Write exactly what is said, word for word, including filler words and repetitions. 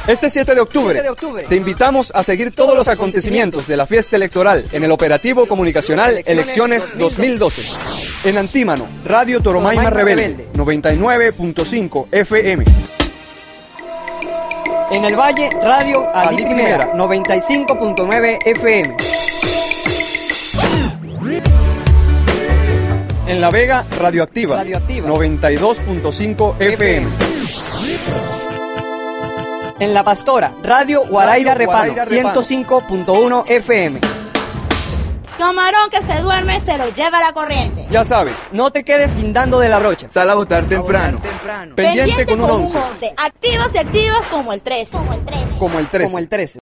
Este siete de octubre, te invitamos a seguir todos los acontecimientos de la fiesta electoral en el operativo comunicacional Elecciones dos mil doce. En Antímano, Radio Toromaima Rebelde, noventa y nueve punto cinco F M. En el Valle, Radio Alí Primera, noventa y cinco punto nueve F M. En La Vega, Radioactiva, Radioactiva. noventa y dos punto cinco F M. En La Pastora, Radio Guaraira Repano, ciento cinco punto uno F M. Camarón que se duerme se lo lleva la corriente. Ya sabes, No te quedes guindando de la brocha. Sal a votar temprano. pendiente con un once, Activas y activas como el trece. Como el trece. como el trece. Como el trece.